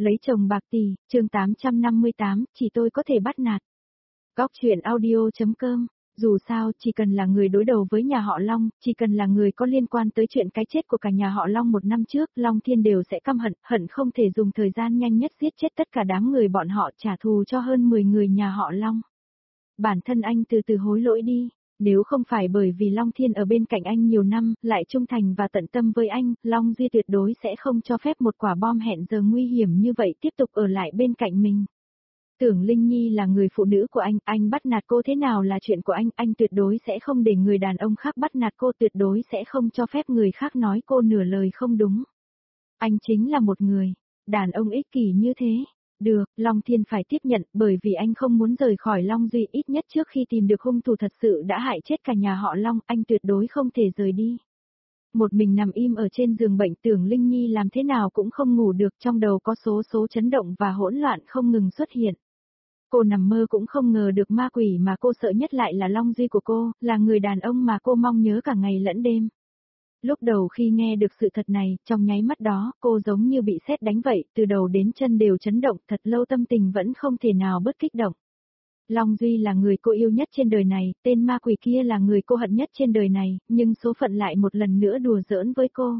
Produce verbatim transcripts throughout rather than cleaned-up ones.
Lấy chồng bạc tỷ, chương tám trăm năm mươi tám, chỉ tôi có thể bắt nạt. Góc truyện audio.com. Dù sao, chỉ cần là người đối đầu với nhà họ Long, chỉ cần là người có liên quan tới chuyện cái chết của cả nhà họ Long một năm trước, Long Thiên đều sẽ căm hận, hận không thể dùng thời gian nhanh nhất giết chết tất cả đám người bọn họ, trả thù cho hơn mười người nhà họ Long. Bản thân anh từ từ hối lỗi đi. Nếu không phải bởi vì Long Thiên ở bên cạnh anh nhiều năm, lại trung thành và tận tâm với anh, Long Duy tuyệt đối sẽ không cho phép một quả bom hẹn giờ nguy hiểm như vậy tiếp tục ở lại bên cạnh mình. Tưởng Linh Nhi là người phụ nữ của anh, anh bắt nạt cô thế nào là chuyện của anh, anh tuyệt đối sẽ không để người đàn ông khác bắt nạt cô, tuyệt đối sẽ không cho phép người khác nói cô nửa lời không đúng. Anh chính là một người đàn ông ích kỷ như thế. Được, Long Thiên phải tiếp nhận, bởi vì anh không muốn rời khỏi Long Duy, ít nhất trước khi tìm được hung thủ thật sự đã hại chết cả nhà họ Long, anh tuyệt đối không thể rời đi. Một mình nằm im ở trên giường bệnh, Tưởng Linh Nhi làm thế nào cũng không ngủ được, trong đầu có số số chấn động và hỗn loạn không ngừng xuất hiện. Cô nằm mơ cũng không ngờ được ma quỷ mà cô sợ nhất lại là Long Duy của cô, là người đàn ông mà cô mong nhớ cả ngày lẫn đêm. Lúc đầu khi nghe được sự thật này, trong nháy mắt đó, cô giống như bị sét đánh vậy, từ đầu đến chân đều chấn động, thật lâu tâm tình vẫn không thể nào bớt kích động. Long Duy là người cô yêu nhất trên đời này, tên ma quỷ kia là người cô hận nhất trên đời này, nhưng số phận lại một lần nữa đùa giỡn với cô.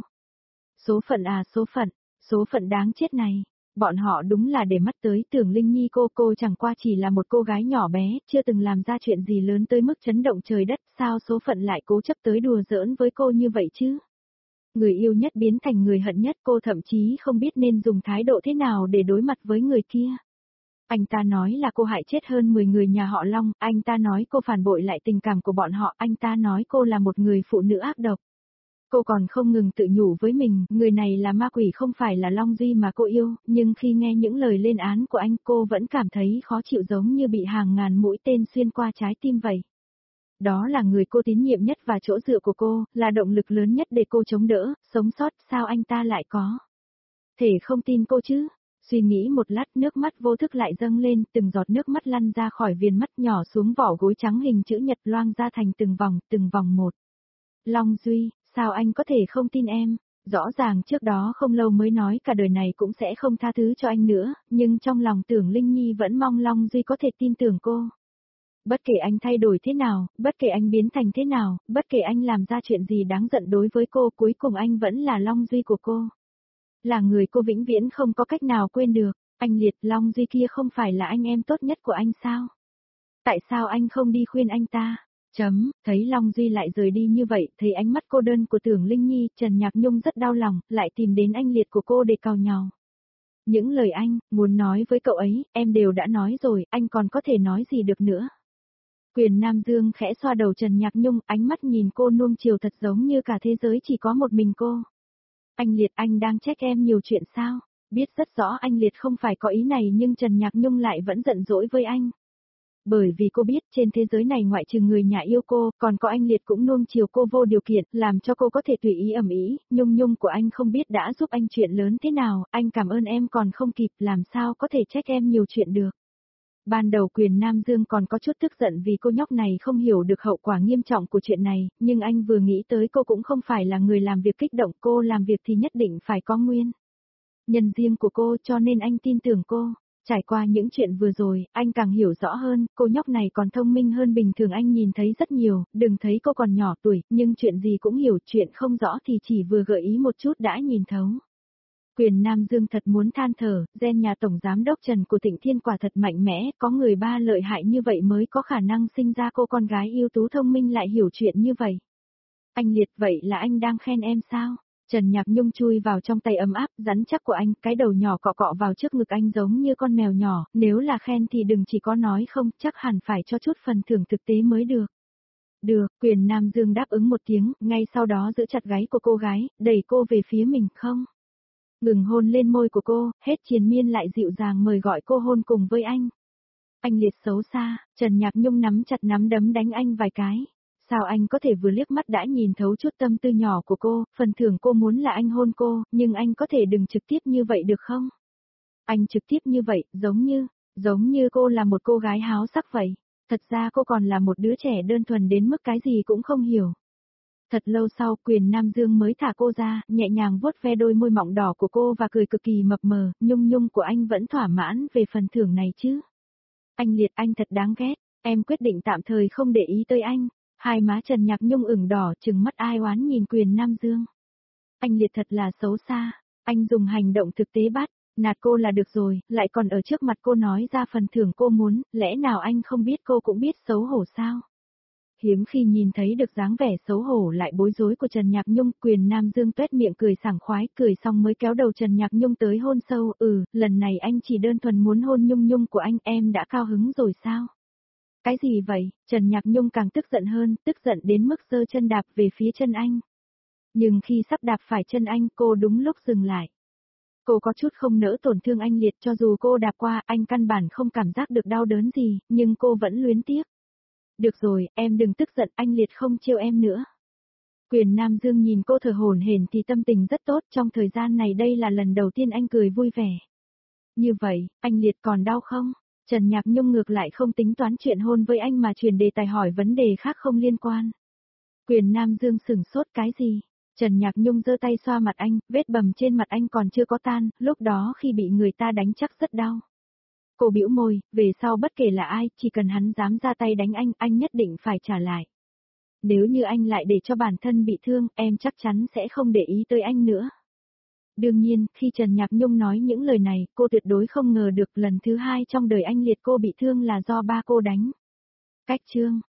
Số phận à số phận, số phận đáng chết này. Bọn họ đúng là để mắt tới Tưởng Linh Nhi, cô, cô chẳng qua chỉ là một cô gái nhỏ bé, chưa từng làm ra chuyện gì lớn tới mức chấn động trời đất, sao số phận lại cố chấp tới đùa giỡn với cô như vậy chứ? Người yêu nhất biến thành người hận nhất, cô thậm chí không biết nên dùng thái độ thế nào để đối mặt với người kia. Anh ta nói là cô hại chết hơn mười người nhà họ Long, anh ta nói cô phản bội lại tình cảm của bọn họ, anh ta nói cô là một người phụ nữ ác độc. Cô còn không ngừng tự nhủ với mình, người này là ma quỷ không phải là Long Duy mà cô yêu, nhưng khi nghe những lời lên án của anh cô vẫn cảm thấy khó chịu, giống như bị hàng ngàn mũi tên xuyên qua trái tim vậy. Đó là người cô tín nhiệm nhất và chỗ dựa của cô, là động lực lớn nhất để cô chống đỡ, sống sót, sao anh ta lại có thể không tin cô chứ? Suy nghĩ một lát, nước mắt vô thức lại dâng lên, từng giọt nước mắt lăn ra khỏi viền mắt nhỏ xuống vỏ gối trắng hình chữ nhật, loang ra thành từng vòng, từng vòng một. Long Duy, sao anh có thể không tin em? Rõ ràng trước đó không lâu mới nói cả đời này cũng sẽ không tha thứ cho anh nữa, nhưng trong lòng Tưởng Linh Nhi vẫn mong Long Duy có thể tin tưởng cô. Bất kể anh thay đổi thế nào, bất kể anh biến thành thế nào, bất kể anh làm ra chuyện gì đáng giận đối với cô, cuối cùng anh vẫn là Long Duy của cô. Là người cô vĩnh viễn không có cách nào quên được. Anh Liệt, Long Duy kia không phải là anh em tốt nhất của anh sao? Tại sao anh không đi khuyên anh ta? Chấm, thấy Long Duy lại rời đi như vậy, thấy ánh mắt cô đơn của Tưởng Linh Nhi, Trần Nhạc Nhung rất đau lòng, lại tìm đến anh Liệt của cô để cào nhàu. Những lời anh muốn nói với cậu ấy, em đều đã nói rồi, anh còn có thể nói gì được nữa? Quyền Nam Dương khẽ xoa đầu Trần Nhạc Nhung, ánh mắt nhìn cô nuông chiều thật giống như cả thế giới chỉ có một mình cô. Anh Liệt, anh đang trách em nhiều chuyện sao? Biết rất rõ anh Liệt không phải có ý này, nhưng Trần Nhạc Nhung lại vẫn giận dỗi với anh. Bởi vì cô biết trên thế giới này ngoại trừ người nhà yêu cô, còn có anh Liệt cũng nuông chiều cô vô điều kiện, làm cho cô có thể tùy ý ầm ĩ. Nhung Nhung của anh không biết đã giúp anh chuyện lớn thế nào, anh cảm ơn em còn không kịp, làm sao có thể trách em nhiều chuyện được. Ban đầu Quyền Nam Dương còn có chút tức giận vì cô nhóc này không hiểu được hậu quả nghiêm trọng của chuyện này, nhưng anh vừa nghĩ tới cô cũng không phải là người làm việc kích động, cô làm việc thì nhất định phải có nguyên nhân riêng của cô, cho nên anh tin tưởng cô. Trải qua những chuyện vừa rồi, anh càng hiểu rõ hơn, cô nhóc này còn thông minh hơn bình thường anh nhìn thấy rất nhiều, đừng thấy cô còn nhỏ tuổi, nhưng chuyện gì cũng hiểu, chuyện không rõ thì chỉ vừa gợi ý một chút đã nhìn thấu. Quyền Nam Dương thật muốn than thở, gen nhà Tổng Giám đốc Trần của Thịnh Thiên quả thật mạnh mẽ, có người ba lợi hại như vậy mới có khả năng sinh ra cô con gái ưu tú thông minh lại hiểu chuyện như vậy. Anh Liệt, vậy là anh đang khen em sao? Trần Nhạc Nhung chui vào trong tay ấm áp, rắn chắc của anh, cái đầu nhỏ cọ cọ vào trước ngực anh giống như con mèo nhỏ, nếu là khen thì đừng chỉ có nói không, chắc hẳn phải cho chút phần thưởng thực tế mới được. Được, Quyền Nam Dương đáp ứng một tiếng, ngay sau đó giữ chặt gáy của cô gái, đẩy cô về phía mình, không. Ngừng hôn lên môi của cô, hết triền miên lại dịu dàng mời gọi cô hôn cùng với anh. Anh Liệt xấu xa, Trần Nhạc Nhung nắm chặt nắm đấm đánh anh vài cái. Sao anh có thể vừa liếc mắt đã nhìn thấu chút tâm tư nhỏ của cô, phần thưởng cô muốn là anh hôn cô, nhưng anh có thể đừng trực tiếp như vậy được không? Anh trực tiếp như vậy, giống như, giống như cô là một cô gái háo sắc vậy. Thật ra cô còn là một đứa trẻ đơn thuần đến mức cái gì cũng không hiểu. Thật lâu sau, Quyền Nam Dương mới thả cô ra, nhẹ nhàng vuốt ve đôi môi mọng đỏ của cô và cười cực kỳ mập mờ, Nhung Nhung của anh vẫn thỏa mãn về phần thưởng này chứ. Anh Liệt, anh thật đáng ghét, em quyết định tạm thời không để ý tới anh. Hai má Trần Nhạc Nhung ửng đỏ, trừng mắt ai oán nhìn Quyền Nam Dương. Anh Liệt thật là xấu xa, anh dùng hành động thực tế bắt nạt cô là được rồi, lại còn ở trước mặt cô nói ra phần thưởng cô muốn, lẽ nào anh không biết cô cũng biết xấu hổ sao? Hiếm khi nhìn thấy được dáng vẻ xấu hổ lại bối rối của Trần Nhạc Nhung, Quyền Nam Dương tuét miệng cười sảng khoái, cười xong mới kéo đầu Trần Nhạc Nhung tới hôn sâu, ừ, lần này anh chỉ đơn thuần muốn hôn Nhung Nhung của anh, em đã cao hứng rồi sao? Cái gì vậy? Trần Nhạc Nhung càng tức giận hơn, tức giận đến mức giơ chân đạp về phía chân anh. Nhưng khi sắp đạp phải chân anh, cô đúng lúc dừng lại. Cô có chút không nỡ tổn thương anh Liệt, cho dù cô đạp qua, anh căn bản không cảm giác được đau đớn gì, nhưng cô vẫn luyến tiếc. Được rồi, em đừng tức giận, anh Liệt không trêu em nữa. Quyền Nam Dương nhìn cô thở hổn hển thì tâm tình rất tốt, trong thời gian này đây là lần đầu tiên anh cười vui vẻ. Như vậy, anh Liệt còn đau không? Trần Nhạc Nhung ngược lại không tính toán chuyện hôn với anh mà chuyển đề tài hỏi vấn đề khác không liên quan. Quyền Nam Dương sửng sốt cái gì? Trần Nhạc Nhung giơ tay xoa mặt anh, vết bầm trên mặt anh còn chưa có tan, lúc đó khi bị người ta đánh chắc rất đau. Cô bĩu môi, về sau bất kể là ai, chỉ cần hắn dám ra tay đánh anh, anh nhất định phải trả lại. Nếu như anh lại để cho bản thân bị thương, em chắc chắn sẽ không để ý tới anh nữa. Đương nhiên, khi Trần Nhạc Nhung nói những lời này, cô tuyệt đối không ngờ được lần thứ hai trong đời anh Liệt cô bị thương là do ba cô đánh. Cách chương